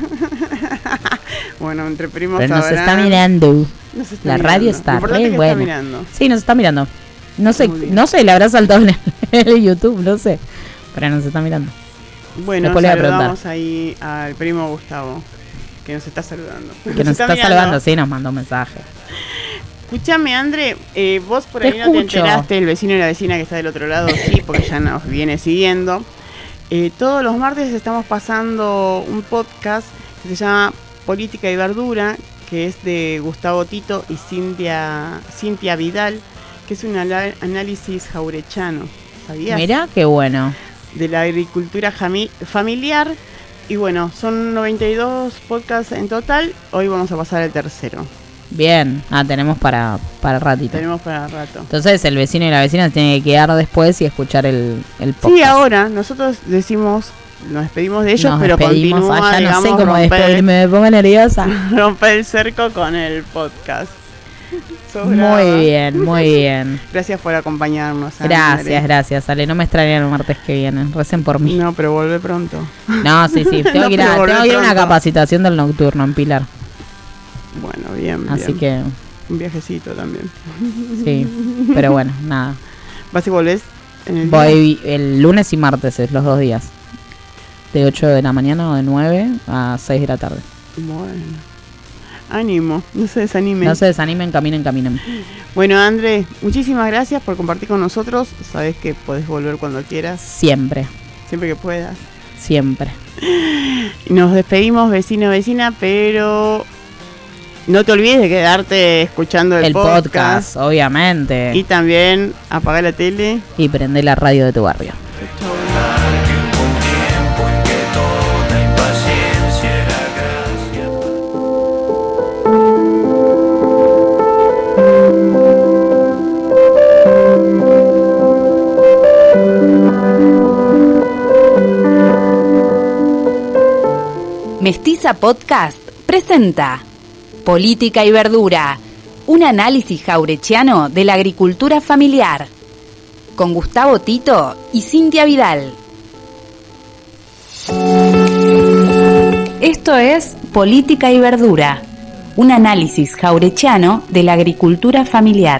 Bueno, entre primos Pero nos sabrán. está mirando. Nos está La mirando. radio Lo está importante es re que buena. está mirando. Sí, nos está mirando. No sé, Muy bien. no sé, le habrá saltado en el YouTube, no sé. Pero nos está mirando. Bueno, Después le voy a preguntar. saludamos ahí al primo Gustavo, que nos está saludando. Que nos está saludando, sí, nos mandó un mensaje. Escúchame, André, vos por Te ahí no te escucho. enteraste, el vecino y la vecina que está del otro lado, sí, porque ya nos viene siguiendo. Todos los martes estamos pasando un podcast que se llama Política y Verdura, que es de Gustavo Tito y Cintia Vidal, que es un análisis jaurechano, ¿sabías? Mirá, qué bueno. De la agricultura familiar. Y bueno, son 92 podcasts en total. Hoy vamos a pasar al tercero. Bien, tenemos para ratito. Tenemos para rato. Entonces el vecino y la vecina se tienen que quedar después y escuchar el podcast. Sí, ahora nosotros decimos, nos despedimos de ellos, Nos pero despedimos. continúa, Ya no sé digamos, cómo despedirme, me pongo nerviosa. romper el cerco con el podcast. Sos Muy brava. bien, muy bien. Gracias por acompañarnos. André. Gracias, Ale. No me extrañan el martes que viene. Recen por mí. No, pero vuelve pronto. No, sí. Tengo No, que ir pero a volvé una pronto. capacitación del nocturno en Pilar. Bueno, bien. Así bien. que, Un viajecito también. sí. Pero bueno, nada. ¿Vas y volvés en el día? Voy el lunes y martes, es los 2 días. De 8 de la mañana o de 9 a 6 de la tarde. Bueno. Ánimo, no se desanimen. No se desanimen, caminen. Bueno, André, muchísimas gracias por compartir con nosotros. Sabes que podés volver cuando quieras, Siempre, siempre que puedas. siempre. Nos despedimos, vecino, vecina, pero No te olvides de quedarte escuchando el podcast, obviamente. Y también apagar la tele. Y prender la radio de tu barrio. Mestiza Podcast presenta Política y Verdura, un análisis jaurechiano de la agricultura familiar, con Gustavo Tito y Cintia Vidal. Esto es Política y Verdura, un análisis jaurechiano de la agricultura familiar.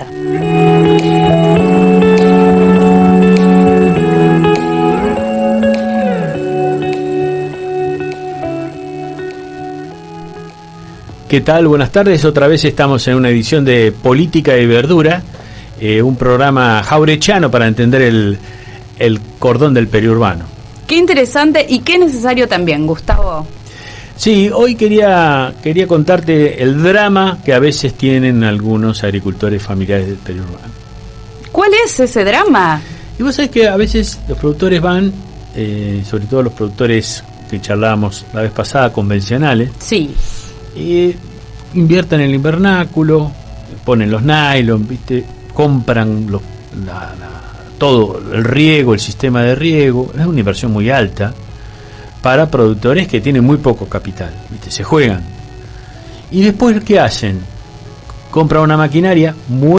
¿Qué tal? Buenas tardes. Otra vez estamos en una edición de Política y Verdura, un programa jaurechano para entender el cordón del periurbano. Qué interesante y qué necesario también, Gustavo. Sí, hoy quería contarte el drama que a veces tienen algunos agricultores familiares del periurbano. ¿Cuál es ese drama? Y vos sabés que a veces los productores van, sobre todo los productores que charlábamos la vez pasada, convencionales. Sí. Invierten en el invernáculo, ponen los nylon, ¿viste? Compran todo el riego, el sistema de riego. Es una inversión muy alta para productores que tienen muy poco capital, ¿viste? Se juegan. Y después, ¿qué hacen? Compran una maquinaria muy